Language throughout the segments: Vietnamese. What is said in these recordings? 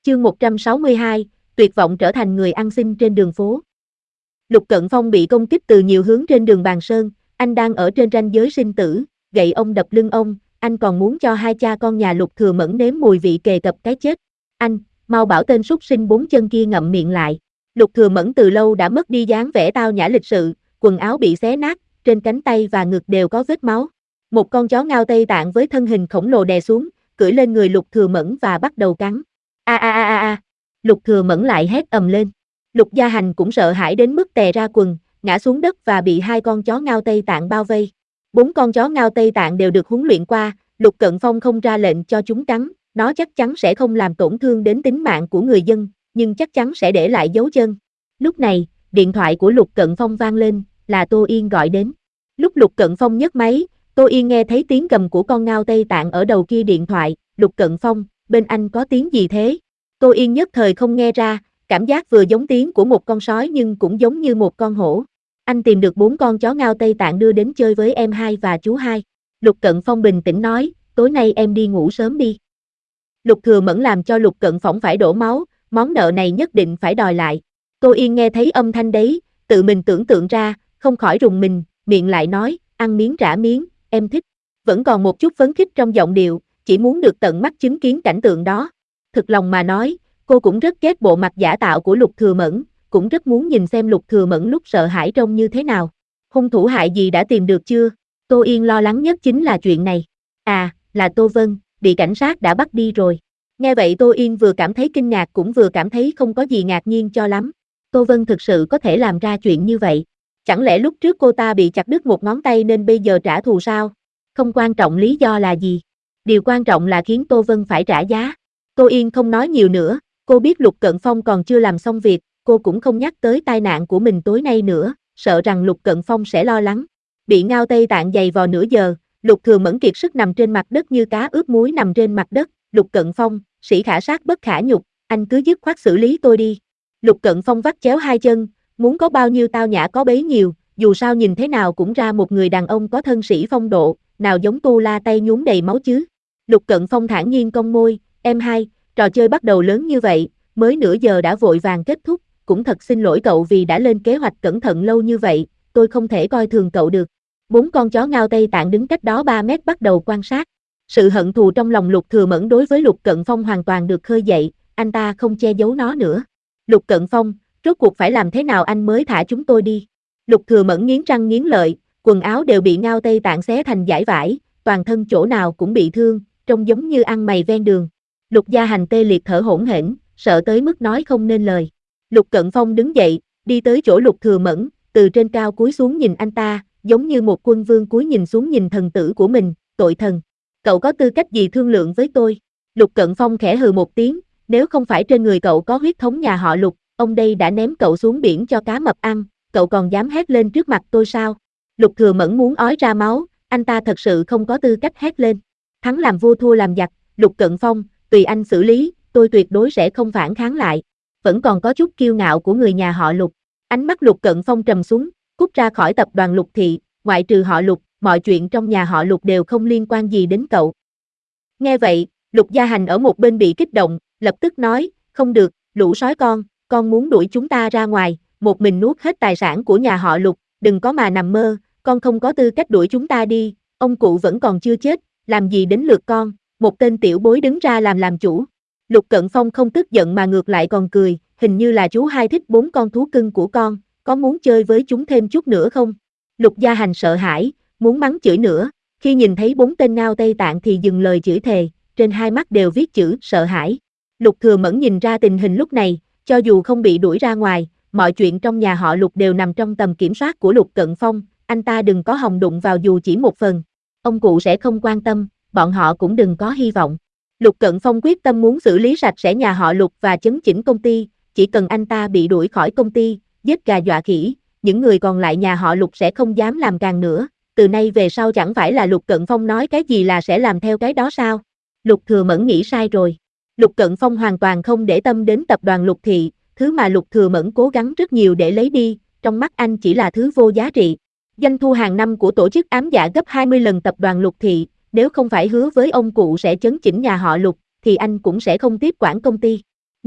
Chương 162, tuyệt vọng trở thành người ăn xin trên đường phố. Lục Cận Phong bị công kích từ nhiều hướng trên đường Bàn Sơn, anh đang ở trên ranh giới sinh tử, gậy ông đập lưng ông, anh còn muốn cho hai cha con nhà Lục Thừa Mẫn nếm mùi vị kề cận cái chết. Anh, mau bảo tên súc sinh bốn chân kia ngậm miệng lại. Lục Thừa Mẫn từ lâu đã mất đi dáng vẻ tao nhã lịch sự, quần áo bị xé nát, trên cánh tay và ngực đều có vết máu. Một con chó ngao Tây Tạng với thân hình khổng lồ đè xuống, cưỡi lên người Lục Thừa Mẫn và bắt đầu cắn. A a a a a. Lục Thừa Mẫn lại hét ầm lên. Lục Gia Hành cũng sợ hãi đến mức tè ra quần, ngã xuống đất và bị hai con chó ngao Tây Tạng bao vây. Bốn con chó ngao Tây Tạng đều được huấn luyện qua, Lục Cận Phong không ra lệnh cho chúng cắn, nó chắc chắn sẽ không làm tổn thương đến tính mạng của người dân, nhưng chắc chắn sẽ để lại dấu chân. Lúc này, điện thoại của Lục Cận Phong vang lên, là Tô Yên gọi đến. Lúc Lục Cận Phong nhấc máy, Tô Yên nghe thấy tiếng gầm của con ngao Tây Tạng ở đầu kia điện thoại. Lục Cận Phong, bên anh có tiếng gì thế? Tô Yên nhất thời không nghe ra, cảm giác vừa giống tiếng của một con sói nhưng cũng giống như một con hổ. Anh tìm được 4 con chó ngao Tây Tạng đưa đến chơi với em hai và chú hai. Lục Cận Phong bình tĩnh nói, tối nay em đi ngủ sớm đi. Lục Thừa Mẫn làm cho Lục Cận Phong phải đổ máu, món nợ này nhất định phải đòi lại. Tô Yên nghe thấy âm thanh đấy, tự mình tưởng tượng ra, không khỏi rùng mình, miệng lại nói, ăn miếng trả miếng, em thích. Vẫn còn một chút phấn khích trong giọng điệu, chỉ muốn được tận mắt chứng kiến cảnh tượng đó. Thực lòng mà nói, cô cũng rất ghét bộ mặt giả tạo của Lục Thừa Mẫn, cũng rất muốn nhìn xem Lục Thừa Mẫn lúc sợ hãi trông như thế nào. Hung thủ hại gì đã tìm được chưa? Tô Yên lo lắng nhất chính là chuyện này. À, là Tô Vân, bị cảnh sát đã bắt đi rồi. Nghe vậy Tô Yên vừa cảm thấy kinh ngạc cũng vừa cảm thấy không có gì ngạc nhiên cho lắm. Tô Vân thực sự có thể làm ra chuyện như vậy. Chẳng lẽ lúc trước cô ta bị chặt đứt một ngón tay nên bây giờ trả thù sao? Không quan trọng lý do là gì. Điều quan trọng là khiến Tô Vân phải trả giá. Tô Yên không nói nhiều nữa, cô biết Lục Cận Phong còn chưa làm xong việc, cô cũng không nhắc tới tai nạn của mình tối nay nữa, sợ rằng Lục Cận Phong sẽ lo lắng. Bị ngao Tây Tạng giày vò nửa giờ, Lục Thừa Mẫn kiệt sức nằm trên mặt đất như cá ướp muối nằm trên mặt đất. Lục Cận Phong, sĩ khả sát bất khả nhục, anh cứ dứt khoát xử lý tôi đi. Lục Cận Phong vắt chéo hai chân, muốn có bao nhiêu tao nhã có bấy nhiêu, dù sao nhìn thế nào cũng ra một người đàn ông có thân sĩ phong độ, nào giống Tu La tay nhuốm đầy máu chứ. Lục Cận Phong thản nhiên cong môi, em hai, trò chơi bắt đầu lớn như vậy, mới nửa giờ đã vội vàng kết thúc, cũng thật xin lỗi cậu vì đã lên kế hoạch cẩn thận lâu như vậy, tôi không thể coi thường cậu được. 4 con chó ngao Tây Tạng đứng cách đó 3 mét bắt đầu quan sát. Sự hận thù trong lòng Lục Thừa Mẫn đối với Lục Cận Phong hoàn toàn được khơi dậy, anh ta không che giấu nó nữa. Lục Cận Phong, rốt cuộc phải làm thế nào anh mới thả chúng tôi đi? Lục Thừa Mẫn nghiến răng nghiến lợi, quần áo đều bị ngao Tây Tạng xé thành dải vải, toàn thân chỗ nào cũng bị thương, trông giống như ăn mày ven đường. Lục Gia Hành tê liệt thở hổn hển, sợ tới mức nói không nên lời. Lục Cận Phong đứng dậy, đi tới chỗ Lục Thừa Mẫn, từ trên cao cúi xuống nhìn anh ta, giống như một quân vương cúi nhìn xuống nhìn thần tử của mình, tội thần. Cậu có tư cách gì thương lượng với tôi? Lục Cận Phong khẽ hừ một tiếng, nếu không phải trên người cậu có huyết thống nhà họ Lục, ông đây đã ném cậu xuống biển cho cá mập ăn, cậu còn dám hét lên trước mặt tôi sao? Lục Thừa Mẫn muốn ói ra máu, anh ta thật sự không có tư cách hét lên. Thắng làm vua thua làm giặc, Lục Cận Phong, tùy anh xử lý, tôi tuyệt đối sẽ không phản kháng lại. Vẫn còn có chút kiêu ngạo của người nhà họ Lục. Ánh mắt Lục Cận Phong trầm xuống, cút ra khỏi tập đoàn Lục Thị, ngoại trừ họ Lục, mọi chuyện trong nhà họ Lục đều không liên quan gì đến cậu. Nghe vậy, Lục Gia Hành ở một bên bị kích động, lập tức nói, không được, lũ sói con muốn đuổi chúng ta ra ngoài, một mình nuốt hết tài sản của nhà họ Lục, đừng có mà nằm mơ, con không có tư cách đuổi chúng ta đi, ông cụ vẫn còn chưa chết, làm gì đến lượt con, một tên tiểu bối đứng ra làm chủ. Lục Cận Phong không tức giận mà ngược lại còn cười, hình như là chú hai thích 4 con thú cưng của con, có muốn chơi với chúng thêm chút nữa không? Lục Gia Hành sợ hãi, muốn mắng chửi nữa, khi nhìn thấy 4 tên ngao Tây Tạng thì dừng lời chửi thề, trên hai mắt đều viết chữ sợ hãi. Lục Thừa Mẫn nhìn ra tình hình lúc này, cho dù không bị đuổi ra ngoài, mọi chuyện trong nhà họ Lục đều nằm trong tầm kiểm soát của Lục Cận Phong, anh ta đừng có hòng đụng vào dù chỉ một phần. Ông cụ sẽ không quan tâm, bọn họ cũng đừng có hy vọng. Lục Cận Phong quyết tâm muốn xử lý sạch sẽ nhà họ Lục và chấn chỉnh công ty, chỉ cần anh ta bị đuổi khỏi công ty, giết gà dọa khỉ, những người còn lại nhà họ Lục sẽ không dám làm càng nữa, từ nay về sau chẳng phải là Lục Cận Phong nói cái gì là sẽ làm theo cái đó sao? Lục Thừa Mẫn nghĩ sai rồi. Lục Cận Phong hoàn toàn không để tâm đến tập đoàn Lục Thị, thứ mà Lục Thừa Mẫn cố gắng rất nhiều để lấy đi, trong mắt anh chỉ là thứ vô giá trị. Doanh thu hàng năm của tổ chức ám dạ gấp 20 lần tập đoàn Lục Thị, nếu không phải hứa với ông cụ sẽ chấn chỉnh nhà họ Lục, thì anh cũng sẽ không tiếp quản công ty.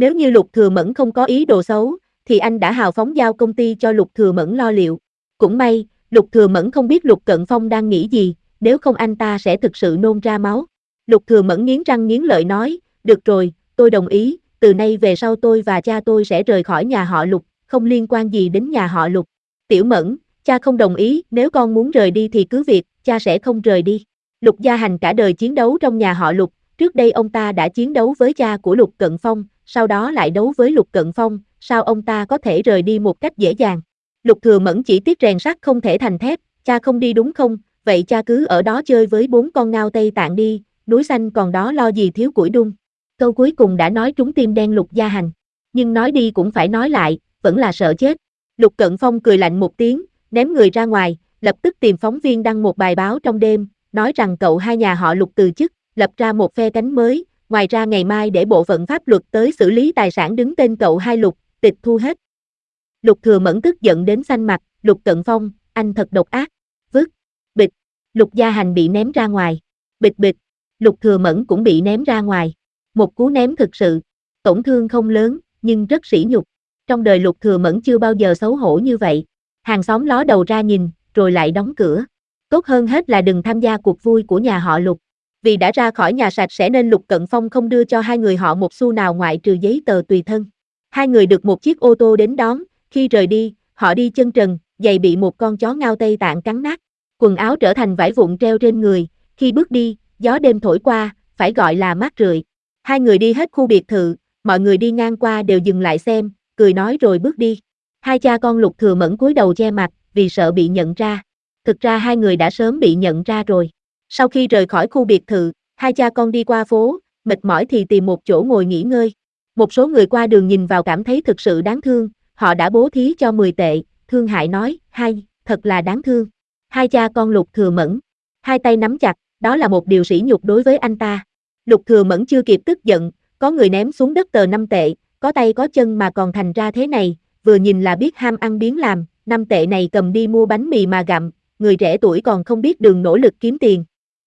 Nếu như Lục Thừa Mẫn không có ý đồ xấu, thì anh đã hào phóng giao công ty cho Lục Thừa Mẫn lo liệu. Cũng may, Lục Thừa Mẫn không biết Lục Cận Phong đang nghĩ gì, nếu không anh ta sẽ thực sự nôn ra máu. Lục Thừa Mẫn nghiến răng nghiến lợi nói, được rồi, tôi đồng ý, từ nay về sau tôi và cha tôi sẽ rời khỏi nhà họ Lục, không liên quan gì đến nhà họ Lục. Tiểu Mẫn, cha không đồng ý, nếu con muốn rời đi thì cứ việc, cha sẽ không rời đi. Lục Gia Hành cả đời chiến đấu trong nhà họ Lục, trước đây ông ta đã chiến đấu với cha của Lục Cận Phong, sau đó lại đấu với Lục Cận Phong, sao ông ta có thể rời đi một cách dễ dàng. Lục Thừa Mẫn chỉ tiếc rèn sắt không thể thành thép, cha không đi đúng không, vậy cha cứ ở đó chơi với 4 con ngao Tây Tạng đi, núi xanh còn đó lo gì thiếu củi đun. Câu cuối cùng đã nói trúng tim đen Lục Gia Hành, nhưng nói đi cũng phải nói lại, vẫn là sợ chết. Lục Cận Phong cười lạnh một tiếng, ném người ra ngoài, lập tức tìm phóng viên đăng một bài báo trong đêm, nói rằng cậu hai nhà họ Lục từ chức, lập ra một phe cánh mới, ngoài ra ngày mai để bộ phận pháp luật tới xử lý tài sản đứng tên cậu hai Lục, tịch thu hết. Lục Thừa Mẫn tức giận đến xanh mặt, Lục Cận Phong, anh thật độc ác, vứt, bịch, Lục Gia Hành bị ném ra ngoài, bịch bịch, Lục Thừa Mẫn cũng bị ném ra ngoài, một cú ném thực sự, tổn thương không lớn, nhưng rất sỉ nhục, trong đời Lục Thừa Mẫn chưa bao giờ xấu hổ như vậy, hàng xóm ló đầu ra nhìn, rồi lại đóng cửa, tốt hơn hết là đừng tham gia cuộc vui của nhà họ Lục. Vì đã ra khỏi nhà sạch sẽ nên Lục Cận Phong không đưa cho hai người họ một xu nào ngoại trừ giấy tờ tùy thân. Hai người được một chiếc ô tô đến đón, khi rời đi, họ đi chân trần, giày bị một con chó ngao Tây Tạng cắn nát, quần áo trở thành vải vụn treo trên người, khi bước đi, gió đêm thổi qua, phải gọi là mát rượi. Hai người đi hết khu biệt thự, mọi người đi ngang qua đều dừng lại xem, cười nói rồi bước đi. Hai cha con Lục Thừa Mẫn cúi đầu che mặt, vì sợ bị nhận ra. Thực ra hai người đã sớm bị nhận ra rồi. Sau khi rời khỏi khu biệt thự, hai cha con đi qua phố, mệt mỏi thì tìm một chỗ ngồi nghỉ ngơi. Một số người qua đường nhìn vào cảm thấy thực sự đáng thương, họ đã bố thí cho 10 tệ, thương hại nói, hay, thật là đáng thương. Hai cha con Lục Thừa Mẫn, hai tay nắm chặt, đó là một điều sỉ nhục đối với anh ta. Lục Thừa Mẫn chưa kịp tức giận, có người ném xuống đất tờ 5 tệ, có tay có chân mà còn thành ra thế này, vừa nhìn là biết ham ăn biếng làm, 5 tệ này cầm đi mua bánh mì mà gặm, người trẻ tuổi còn không biết đường nỗ lực kiếm tiền.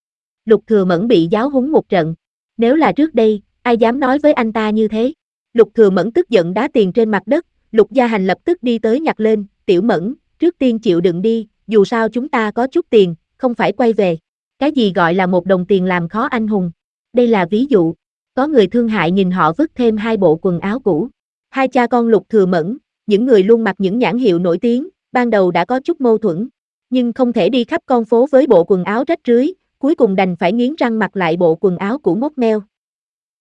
Lục Thừa Mẫn bị giáo huấn một trận. Nếu là trước đây, ai dám nói với anh ta như thế? Lục Thừa Mẫn tức giận đá tiền trên mặt đất, Lục Gia Hành lập tức đi tới nhặt lên, Tiểu Mẫn, trước tiên chịu đựng đi, dù sao chúng ta có chút tiền, không phải quay về. Cái gì gọi là một đồng tiền làm khó anh hùng? Đây là ví dụ. Có người thương hại nhìn họ vứt thêm 2 bộ quần áo cũ. Hai cha con Lục Thừa Mẫn, những người luôn mặc những nhãn hiệu nổi tiếng, ban đầu đã có chút mâu thuẫn, nhưng không thể đi khắp con phố với bộ quần áo rách rưới, cuối cùng đành phải nghiến răng mặc lại bộ quần áo cũ mốc meo.